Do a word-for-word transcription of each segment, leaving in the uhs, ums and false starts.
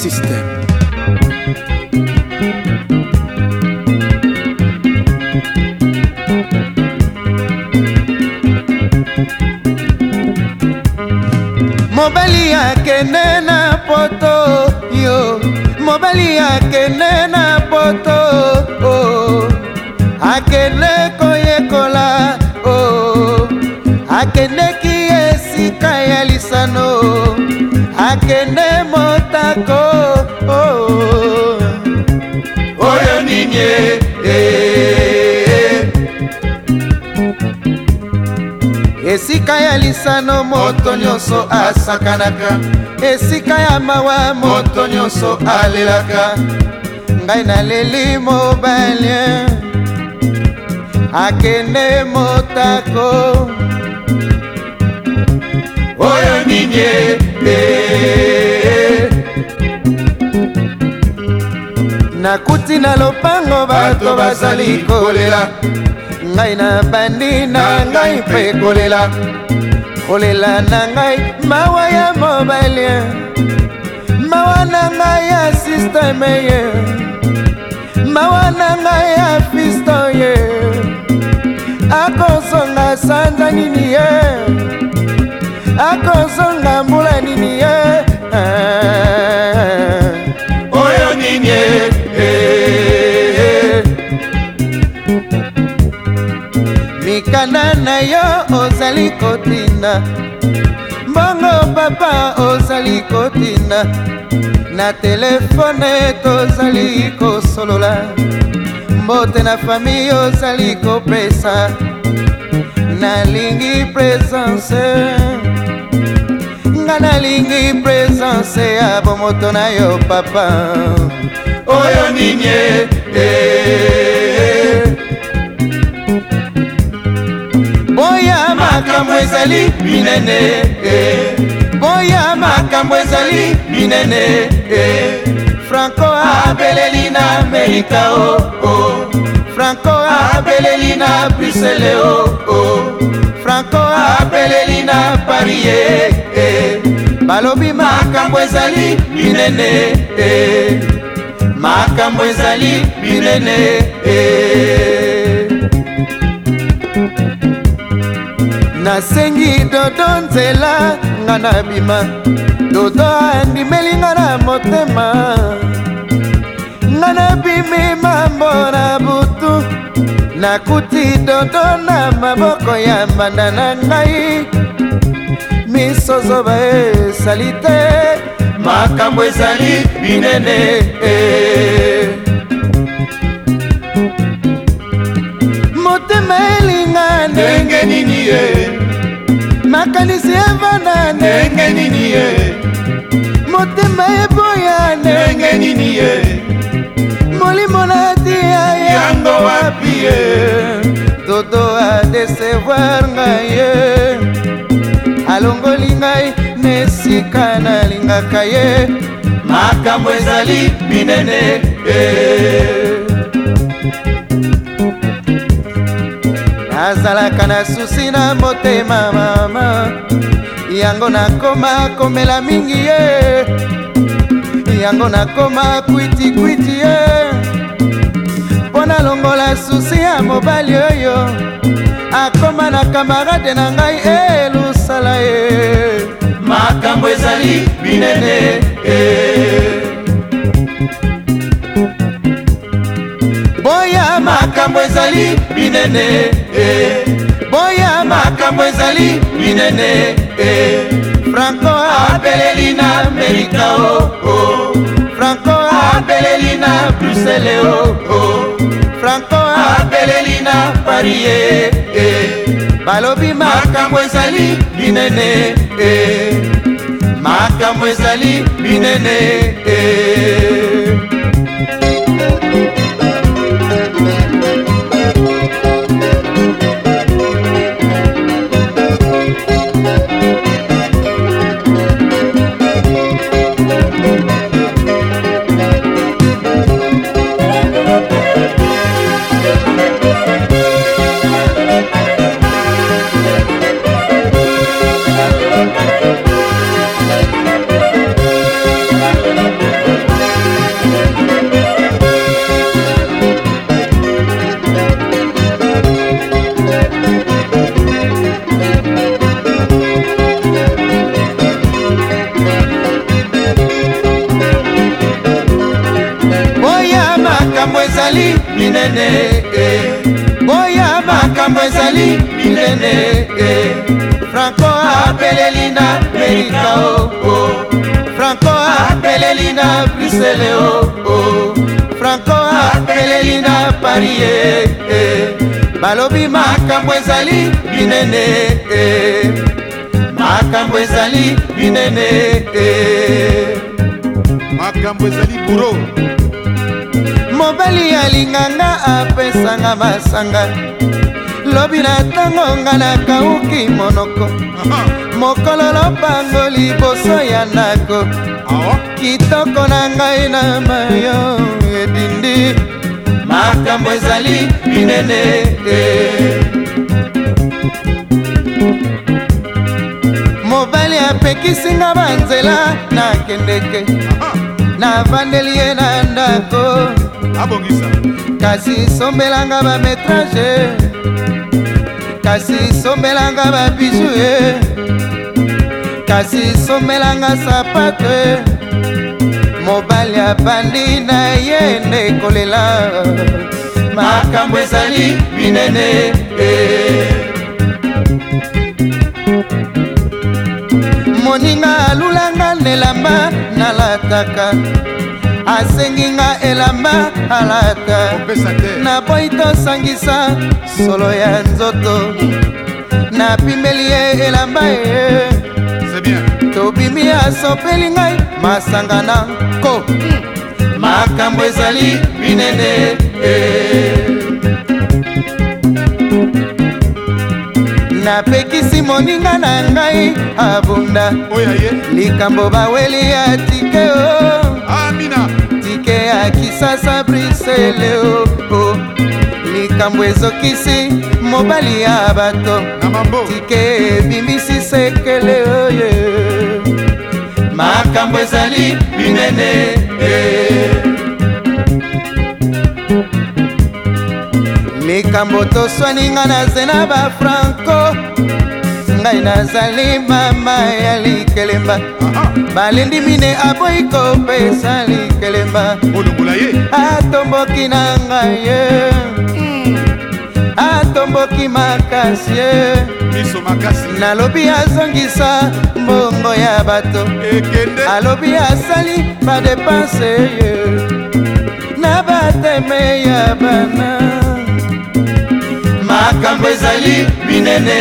System. Mobali akende na poto yo, mobali akende na poto oh, akende koyekola oh, akende ki esika ya lisano, akende motako oh, oyo ninye eh. Esika ya lisano moto nyonso asakanaka, esika ya mawa moto nyonso alelaka. Ngai naleli mobali akende motako oyo ninye eh. Nakuti na lopango bato bazali kolela, ngai na bandi na ngai mpe kolela, kolela na ngai mawa ya mobali, mawa na ngai ya systeme ye, mawa na ngai ya fisto ye, akozonga sanza nini ye, akozonga mbula nini ye oyo nini ye mikanda na yo ozali kotinda, mbongo papa ozali kotinda, na telefone tozali kosolola, mbote na fami ozali kopesa, nalingi presence, nga nalingi presence ya bomoto na yo papa oyo ninye eh. Boya makambo ezali minene eh. Boya makambo ezali minene eh. Franco abeleli na Amerika oh, oh. Franco abeleli na Bruxelles oh, oh. Franco abeleli na Paris eh, eh. Balobi makambo ezali minene eh. Makambo ezali minene eh. Nasengi dodo nzela nga na bima, dodo andimeli nga na motema, nga na bimi mambo na butu, nakuti dodo na maboko ya mbanda na ngai, misozo esali te, makambo ezali minene eh. Motema elinga ndenge nini ye, makanisi evana ndenge nini ye, motema eboya ndenge nini ye, molimo natia yango wapi ye, dodo adesevoir ngai ye, alongoli ngai nesika nalingaka ye, makambo ezali minene eh. Nazalaka na susi na motema mama, yango nakoma komela mingi ye, yango nakoma kwiti kwiti ye, pona longola susi ya mobali oyo, akoma na kamarade na ngai elusala ye, makambo ezali minene eh. Boya makambo ezali minene eh. Boya makambo ezali minene eh. Franco abeleli na Amerika oh, oh. Franco abeleli na Bruxelles oh, oh. Franco abeleli na Paris eh, eh. Balobi makambo ezali minene eh. Makambo ezali minene eh. ezali minene Franco apeleli na Amerika o Franco apeleli na Bruxelles o Franco apeleli na Paris balobi makambo ezali minene makambo ezali minene makambo ezali buro mobali alinganga apesanga masanga lobi na ntango nga nakauki monoko mokolo lopango liboso ya ndako kitoko na ngai na mayo edindi makambo ezali minene mobali apekisinga banzela nakendeke navandeli ye na ndako abongisa kasi sombelanga bametrage kasi sombelanga babiju ye kasi sombelanga sapato mobali abandi na ye nde kolela makambo ezali minene moninga alulanga nelamba nalataka asenginga elamba alata naboyi tosangisa solo ya nzoto napimbeli ye elamba ye tobimi asopeli ngai masanga na ko makambo ezali minene napekisi moninga na ngai abunda likambo baweli ya tike o tike ya kisasa Bruxelles o likambo ezokisi mobali ya bato tike ebimisi sekele oye makambo ezali minene likambo toswaninga nazena ba Franco ngai nazali mama ya likelemba balendi mine aboyi kopesa likelemba atomboki na ngai ye atomboki makasi ye nalobi azongisa mbongo ya bato alobi asali badepanse ye na bateme ya bana makambo ezali minene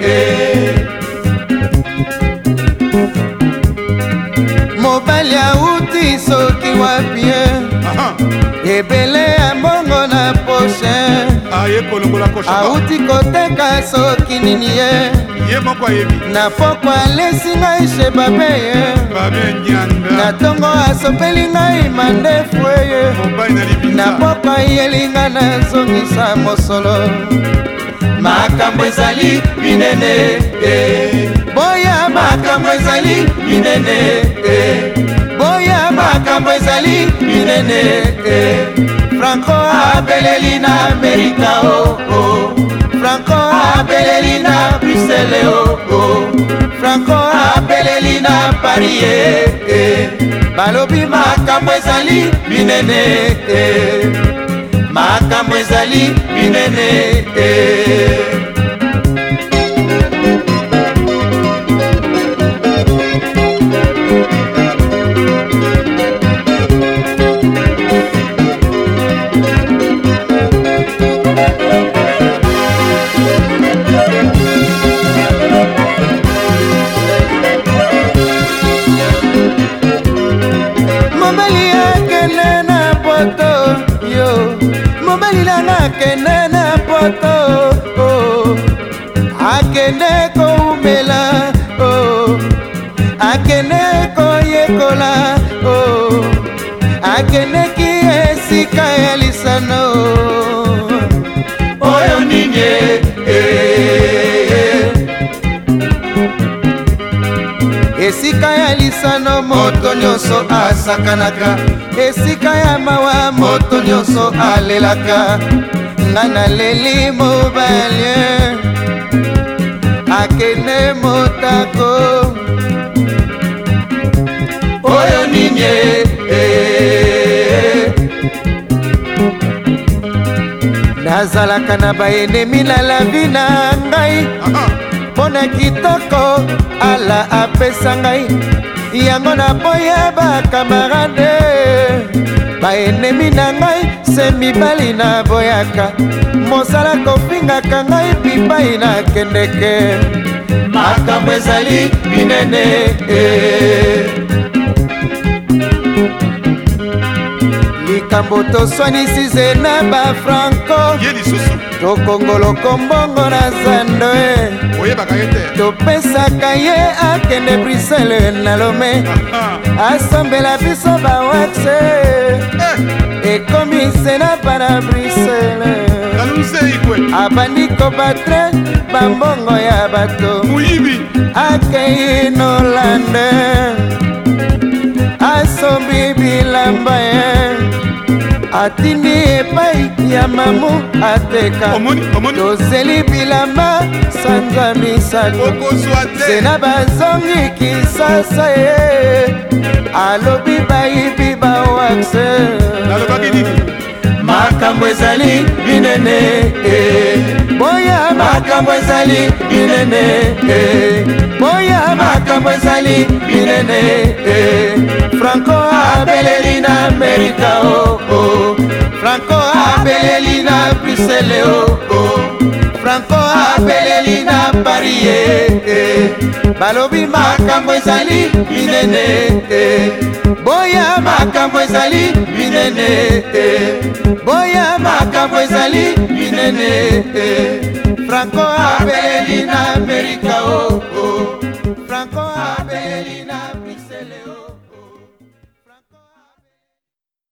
mobali auti soki wapie ebele ya mbongo na poshe auti koteka soki nini ye na poko alesi ngai she babe ye na tongo asopeli ngai mandefu eye na poko ayelinga nazongisa mosolo makambo ezali minene boya makambo ezali minene boya makambo ezali minene Franco abeleli na Amerika o Franco abeleli na Bruxelles o Franco abeleli na Paris balobi makambo ezali minene makambo ezali minene mobali akende na poto yo mobali nanga akende na poto oh. akende koumela oh. akende koyekola oh. akendeki esika ya lisano oyo ninye eh. esika ya lisano moto nyonso asakanaka esika ya mawa moto nyonso alelaka nga naleli mobali akende motako oyo ninye eh. nazalaka na baenemi na lavi na ngai mpo na kitoko ala apesa ngai yango naboya bakamarade baenemi na ngai se mibali naboyaka mosala kofingaka ngai bipai nakendeke makambo ezali minene likambo toswanisi ze na bafranco tokongoloko mbongo na zando topesaka ye akende brisele na lome asombela biso bawaxe ekomise na bana brisele abandi kobatre bambongo ya bato akei nolande asombi bilamba ye atindi epai ya mamu ateka tozeli bilamba sanza misato sena bazongi kisasa ye alobi bayibi bawaxe makambo ezali minene boya makambo ezali minene boya makambo ezali minene Franco abeleli na Amerika oh oh Franco abeleli na Bruxelles oh oh Franco abeleli na Paris eh balobi makambo ezali minene boya makambo ezali minene boya makambo ezali minene Franco abeleli na Amerika oh oh